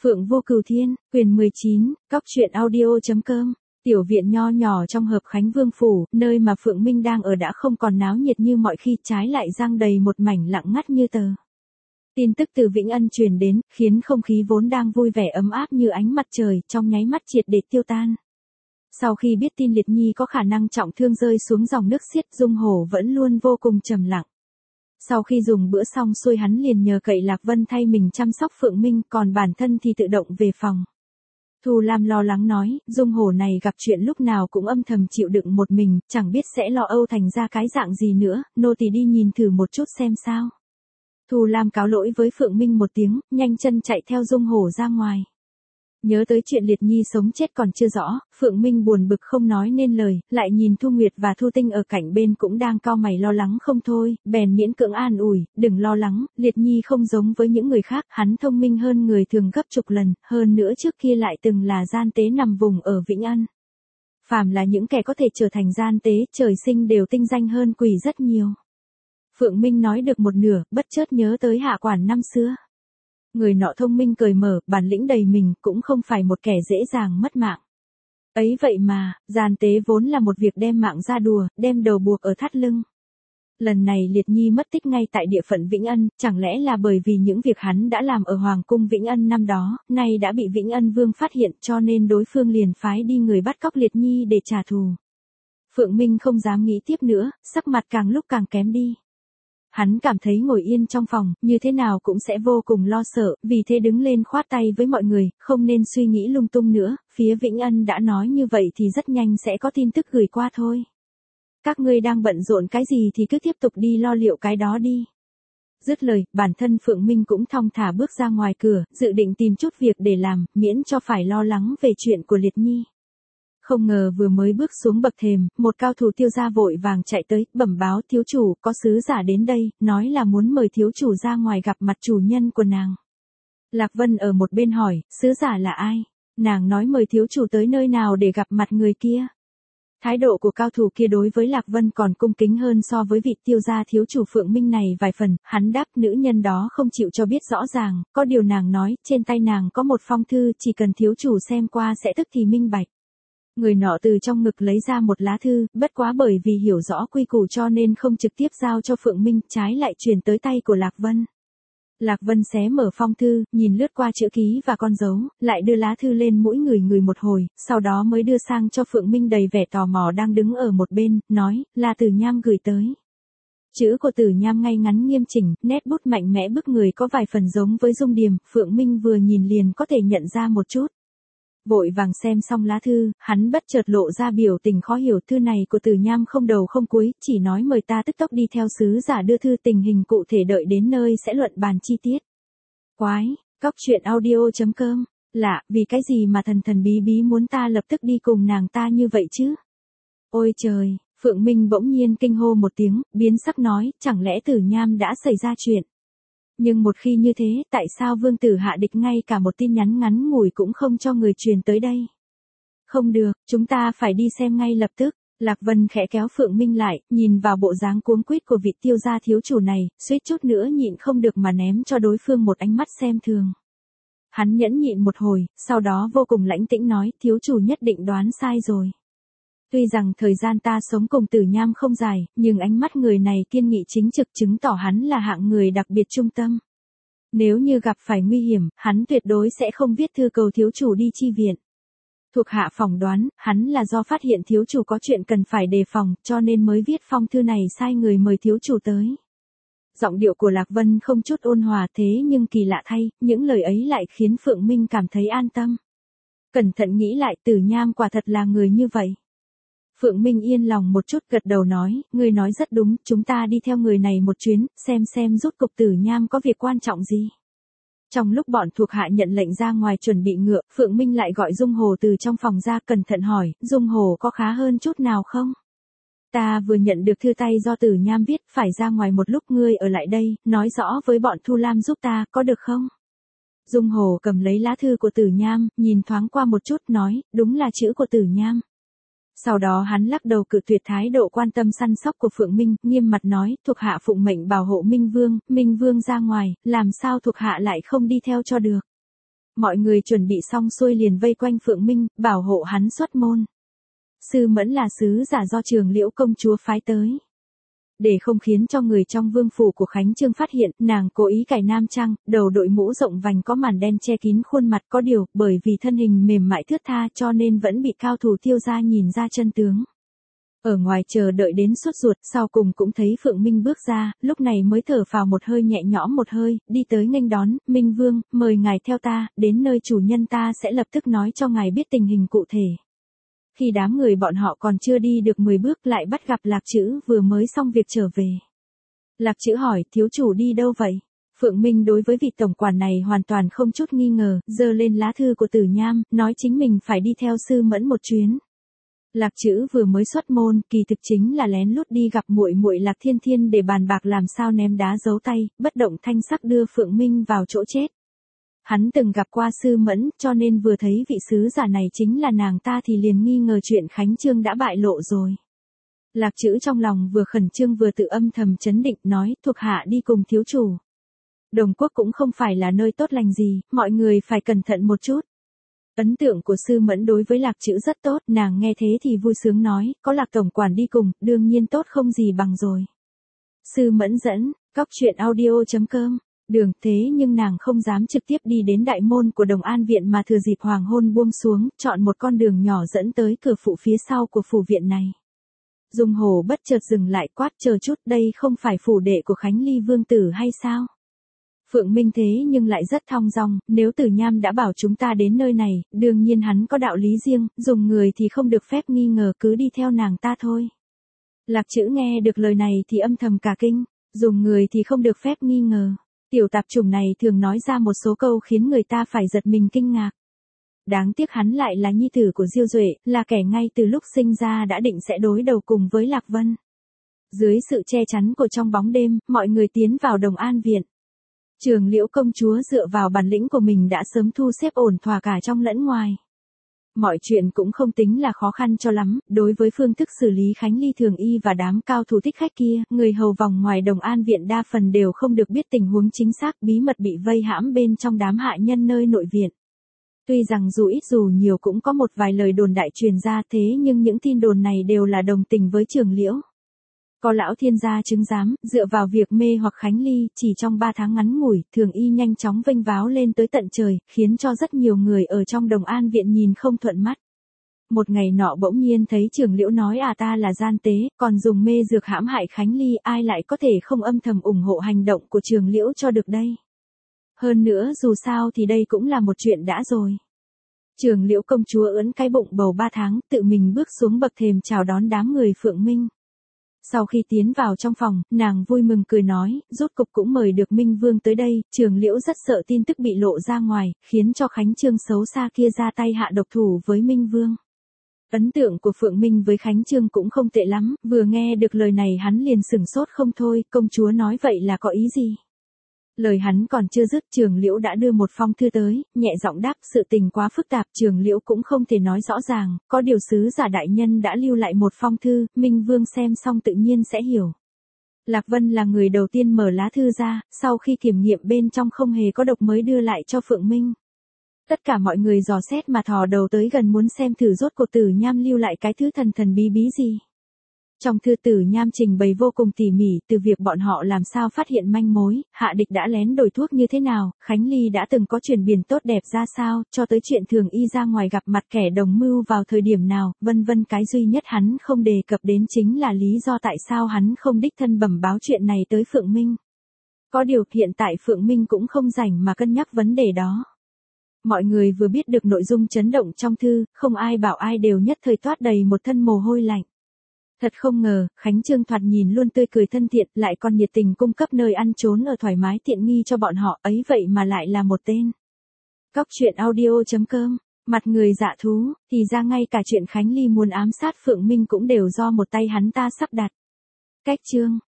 Phượng Vô Cửu Thiên, quyền 19, cóc truyện audio.com. Tiểu viện nho nhỏ trong Hợp Khánh Vương Phủ, nơi mà Phượng Minh đang ở đã không còn náo nhiệt như mọi khi, trái lại giăng đầy một mảnh lặng ngắt như tờ. Tin tức từ Vĩnh Ân truyền đến, khiến không khí vốn đang vui vẻ ấm áp như ánh mặt trời, trong nháy mắt triệt để tiêu tan. Sau khi biết tin Liệt Nhi có khả năng trọng thương rơi xuống dòng nước xiết, Dung Hổ vẫn luôn vô cùng trầm lặng. Sau khi dùng bữa xong xuôi hắn liền nhờ cậy Lạc Vân thay mình chăm sóc Phượng Minh, còn bản thân thì tự động về phòng. Thu Lam lo lắng nói, Dung Hổ này gặp chuyện lúc nào cũng âm thầm chịu đựng một mình, chẳng biết sẽ lo âu thành ra cái dạng gì nữa, nô tỳ đi nhìn thử một chút xem sao. Thu Lam cáo lỗi với Phượng Minh một tiếng, nhanh chân chạy theo Dung Hổ ra ngoài. Nhớ tới chuyện Liệt Nhi sống chết còn chưa rõ, Phượng Minh buồn bực không nói nên lời, lại nhìn Thu Nguyệt và Thu Tinh ở cạnh bên cũng đang cau mày lo lắng không thôi, bèn miễn cưỡng an ủi, đừng lo lắng, Liệt Nhi không giống với những người khác, hắn thông minh hơn người thường gấp chục lần, hơn nữa trước kia lại từng là gian tế nằm vùng ở Vĩnh Ân. Phàm là những kẻ có thể trở thành gian tế, trời sinh đều tinh danh hơn quỷ rất nhiều. Phượng Minh nói được một nửa, bất chợt nhớ tới Hạ Quản năm xưa. Người nọ thông minh cởi mở, bản lĩnh đầy mình, cũng không phải một kẻ dễ dàng mất mạng. Ấy vậy mà, gian tế vốn là một việc đem mạng ra đùa, đem đầu buộc ở thắt lưng. Lần này Liệt Nhi mất tích ngay tại địa phận Vĩnh Ân, chẳng lẽ là bởi vì những việc hắn đã làm ở Hoàng cung Vĩnh Ân năm đó, nay đã bị Vĩnh Ân Vương phát hiện, cho nên đối phương liền phái đi người bắt cóc Liệt Nhi để trả thù. Phượng Minh không dám nghĩ tiếp nữa, sắc mặt càng lúc càng kém đi. Hắn cảm thấy ngồi yên trong phòng, như thế nào cũng sẽ vô cùng lo sợ, vì thế đứng lên khoát tay với mọi người, không nên suy nghĩ lung tung nữa, phía Vĩnh Ân đã nói như vậy thì rất nhanh sẽ có tin tức gửi qua thôi. Các ngươi đang bận rộn cái gì thì cứ tiếp tục đi lo liệu cái đó đi. Dứt lời, bản thân Phượng Minh cũng thong thả bước ra ngoài cửa, dự định tìm chút việc để làm, miễn cho phải lo lắng về chuyện của Liệt Nhi. Không ngờ vừa mới bước xuống bậc thềm, một cao thủ Tiêu gia vội vàng chạy tới, bẩm báo thiếu chủ, có sứ giả đến đây, nói là muốn mời thiếu chủ ra ngoài gặp mặt chủ nhân của nàng. Lạc Vân ở một bên hỏi, sứ giả là ai? Nàng nói mời thiếu chủ tới nơi nào để gặp mặt người kia. Thái độ của cao thủ kia đối với Lạc Vân còn cung kính hơn so với vị Tiêu gia thiếu chủ Phượng Minh này vài phần, hắn đáp nữ nhân đó không chịu cho biết rõ ràng, có điều nàng nói, trên tay nàng có một phong thư, chỉ cần thiếu chủ xem qua sẽ tức thì minh bạch. Người nọ từ trong ngực lấy ra một lá thư, bất quá bởi vì hiểu rõ quy củ cho nên không trực tiếp giao cho Phượng Minh, trái lại truyền tới tay của Lạc Vân. Lạc Vân xé mở phong thư, nhìn lướt qua chữ ký và con dấu, lại đưa lá thư lên mũi người một hồi, sau đó mới đưa sang cho Phượng Minh đầy vẻ tò mò đang đứng ở một bên, nói, là Tử Nham gửi tới. Chữ của Tử Nham ngay ngắn nghiêm chỉnh, nét bút mạnh mẽ bức người có vài phần giống với Dung Điềm, Phượng Minh vừa nhìn liền có thể nhận ra một chút. Vội vàng xem xong lá thư, hắn bất chợt lộ ra biểu tình khó hiểu, thư này của Tử Nham không đầu không cuối, chỉ nói mời ta tức tốc đi theo sứ giả đưa thư, tình hình cụ thể đợi đến nơi sẽ luận bàn chi tiết. Quái, cóc truyện audio.com, lạ, vì cái gì mà thần thần bí bí muốn ta lập tức đi cùng nàng ta như vậy chứ? Ôi trời, Phượng Minh bỗng nhiên kinh hô một tiếng, biến sắc nói, chẳng lẽ Tử Nham đã xảy ra chuyện? Nhưng một khi như thế, tại sao vương tử hạ địch ngay cả một tin nhắn ngắn ngủi cũng không cho người truyền tới đây? Không được, chúng ta phải đi xem ngay lập tức. Lạc Vân khẽ kéo Phượng Minh lại, nhìn vào bộ dáng cuống quýt của vị Tiêu gia thiếu chủ này, suýt chút nữa nhịn không được mà ném cho đối phương một ánh mắt xem thường. Hắn nhẫn nhịn một hồi, sau đó vô cùng lãnh tĩnh nói, thiếu chủ nhất định đoán sai rồi. Tuy rằng thời gian ta sống cùng Tử Nham không dài, nhưng ánh mắt người này kiên nghị chính trực, chứng tỏ hắn là hạng người đặc biệt trung tâm. Nếu như gặp phải nguy hiểm, hắn tuyệt đối sẽ không viết thư cầu thiếu chủ đi chi viện. Thuộc hạ phỏng đoán, hắn là do phát hiện thiếu chủ có chuyện cần phải đề phòng, cho nên mới viết phong thư này sai người mời thiếu chủ tới. Giọng điệu của Lạc Vân không chút ôn hòa, thế nhưng kỳ lạ thay, những lời ấy lại khiến Phượng Minh cảm thấy an tâm. Cẩn thận nghĩ lại, Tử Nham quả thật là người như vậy. Phượng Minh yên lòng một chút, gật đầu nói, ngươi nói rất đúng, chúng ta đi theo người này một chuyến, xem rốt cục Tử Nham có việc quan trọng gì. Trong lúc bọn thuộc hạ nhận lệnh ra ngoài chuẩn bị ngựa, Phượng Minh lại gọi Dung Hồ từ trong phòng ra, cẩn thận hỏi, Dung Hồ có khá hơn chút nào không? Ta vừa nhận được thư tay do Tử Nham viết, phải ra ngoài một lúc, ngươi ở lại đây, nói rõ với bọn Thu Lam giúp ta, có được không? Dung Hồ cầm lấy lá thư của Tử Nham, nhìn thoáng qua một chút, nói, đúng là chữ của Tử Nham. Sau đó hắn lắc đầu cự tuyệt thái độ quan tâm săn sóc của Phượng Minh, nghiêm mặt nói, thuộc hạ phụng mệnh bảo hộ Minh Vương ra ngoài, làm sao thuộc hạ lại không đi theo cho được. Mọi người chuẩn bị xong xuôi liền vây quanh Phượng Minh, bảo hộ hắn xuất môn. Sư Mẫn là sứ giả do Trường Liễu công chúa phái tới. Để không khiến cho người trong vương phủ của Khánh Chương phát hiện, nàng cố ý cải nam trang, đầu đội mũ rộng vành có màn đen che kín khuôn mặt, có điều, bởi vì thân hình mềm mại thướt tha cho nên vẫn bị cao thủ Tiêu gia nhìn ra chân tướng. Ở ngoài chờ đợi đến sốt ruột, sau cùng cũng thấy Phượng Minh bước ra, lúc này mới thở phào một hơi nhẹ nhõm một hơi, đi tới nghênh đón. Minh Vương, mời ngài theo ta, đến nơi chủ nhân ta sẽ lập tức nói cho ngài biết tình hình cụ thể. Khi đám người bọn họ còn chưa đi được 10 bước lại bắt gặp Lạc Trữ vừa mới xong việc trở về. Lạc Trữ hỏi, thiếu chủ đi đâu vậy? Phượng Minh đối với vị tổng quản này hoàn toàn không chút nghi ngờ, giơ lên lá thư của Tử Nham, nói chính mình phải đi theo Sư Mẫn một chuyến. Lạc Trữ vừa mới xuất môn, kỳ thực chính là lén lút đi gặp muội muội Lạc Thiên Thiên để bàn bạc làm sao ném đá giấu tay, bất động thanh sắc đưa Phượng Minh vào chỗ chết. Hắn từng gặp qua Sư Mẫn, cho nên vừa thấy vị sứ giả này chính là nàng ta thì liền nghi ngờ chuyện Khánh Chương đã bại lộ rồi. Lạc Trữ trong lòng vừa khẩn trương vừa tự âm thầm chấn định, nói, thuộc hạ đi cùng thiếu chủ. Đồng Quốc cũng không phải là nơi tốt lành gì, mọi người phải cẩn thận một chút. Ấn tượng của Sư Mẫn đối với Lạc Trữ rất tốt, nàng nghe thế thì vui sướng nói, có Lạc tổng quản đi cùng, đương nhiên tốt không gì bằng rồi. Sư Mẫn dẫn, cóc.audio.com, đường thế nhưng nàng không dám trực tiếp đi đến đại môn của Đồng An Viện mà thừa dịp hoàng hôn buông xuống, chọn một con đường nhỏ dẫn tới cửa phụ phía sau của phủ viện này. Dung Hổ bất chợt dừng lại quát, chờ chút, đây không phải phủ đệ của Khánh Ly Vương Tử hay sao? Phượng Minh thế nhưng lại rất thong dong, nếu Tử Nham đã bảo chúng ta đến nơi này, đương nhiên hắn có đạo lý riêng, dùng người thì không được phép nghi ngờ, cứ đi theo nàng ta thôi. Lạc Trữ nghe được lời này thì âm thầm cả kinh, dùng người thì không được phép nghi ngờ. Tiểu tạp chủng này thường nói ra một số câu khiến người ta phải giật mình kinh ngạc. Đáng tiếc hắn lại là nhi tử của Diêu Duệ, là kẻ ngay từ lúc sinh ra đã định sẽ đối đầu cùng với Lạc Vân. Dưới sự che chắn của trong bóng đêm, mọi người tiến vào Đồng An Viện. Trường Liễu công chúa dựa vào bản lĩnh của mình đã sớm thu xếp ổn thỏa cả trong lẫn ngoài. Mọi chuyện cũng không tính là khó khăn cho lắm, đối với phương thức xử lý Khánh Ly Thường Y và đám cao thủ thích khách kia, người hầu vòng ngoài Đồng An Viện đa phần đều không được biết tình huống chính xác, bí mật bị vây hãm bên trong đám hạ nhân nơi nội viện. Tuy rằng dù ít dù nhiều cũng có một vài lời đồn đại truyền ra, thế nhưng những tin đồn này đều là đồng tình với Trường Liễu. Có lão thiên gia chứng giám, dựa vào việc mê hoặc Khánh Ly, chỉ trong 3 tháng ngắn ngủi, Thường Y nhanh chóng vênh váo lên tới tận trời, khiến cho rất nhiều người ở trong Đồng An Viện nhìn không thuận mắt. Một ngày nọ bỗng nhiên thấy Trường Liễu nói ta là gian tế, còn dùng mê dược hãm hại Khánh Ly, ai lại có thể không âm thầm ủng hộ hành động của Trường Liễu cho được đây. Hơn nữa dù sao thì đây cũng là một chuyện đã rồi. Trường Liễu công chúa ưỡn cái bụng bầu 3 tháng, tự mình bước xuống bậc thềm chào đón đám người Phượng Minh. Sau khi tiến vào trong phòng, nàng vui mừng cười nói, rốt cục cũng mời được Minh Vương tới đây. Trường Liễu rất sợ tin tức bị lộ ra ngoài, khiến cho Khánh Chương xấu xa kia ra tay hạ độc thủ với Minh Vương. Ấn tượng của Phượng Minh với Khánh Chương cũng không tệ lắm, vừa nghe được lời này hắn liền sửng sốt không thôi, công chúa nói vậy là có ý gì? Lời hắn còn chưa dứt, Trường Liễu đã đưa một phong thư tới, nhẹ giọng đáp, sự tình quá phức tạp, Trường Liễu cũng không thể nói rõ ràng, có điều sứ giả đại nhân đã lưu lại một phong thư, Minh Vương xem xong tự nhiên sẽ hiểu. Lạc Vân là người đầu tiên mở lá thư ra, sau khi kiểm nghiệm bên trong không hề có độc mới đưa lại cho Phượng Minh. Tất cả mọi người dò xét mà thò đầu tới gần muốn xem thử rốt cuộc Tử Nham lưu lại cái thứ thần thần bí bí gì. Trong thư Tử Nham trình bày vô cùng tỉ mỉ, từ việc bọn họ làm sao phát hiện manh mối, hạ địch đã lén đổi thuốc như thế nào, Khánh Ly đã từng có chuyển biến tốt đẹp ra sao, cho tới chuyện Thường Y ra ngoài gặp mặt kẻ đồng mưu vào thời điểm nào, vân vân. Cái duy nhất hắn không đề cập đến chính là lý do tại sao hắn không đích thân bẩm báo chuyện này tới Phượng Minh. Có điều hiện tại Phượng Minh cũng không rảnh mà cân nhắc vấn đề đó. Mọi người vừa biết được nội dung chấn động trong thư, không ai bảo ai đều nhất thời toát đầy một thân mồ hôi lạnh. Thật không ngờ, Khánh Chương thoạt nhìn luôn tươi cười thân thiện, lại còn nhiệt tình cung cấp nơi ăn trốn ở thoải mái tiện nghi cho bọn họ, ấy vậy mà lại là một tên. Cóc.audio.com, mặt người dạ thú, thì ra ngay cả chuyện Khánh Ly muốn ám sát Phượng Minh cũng đều do một tay hắn ta sắp đặt. Cách chương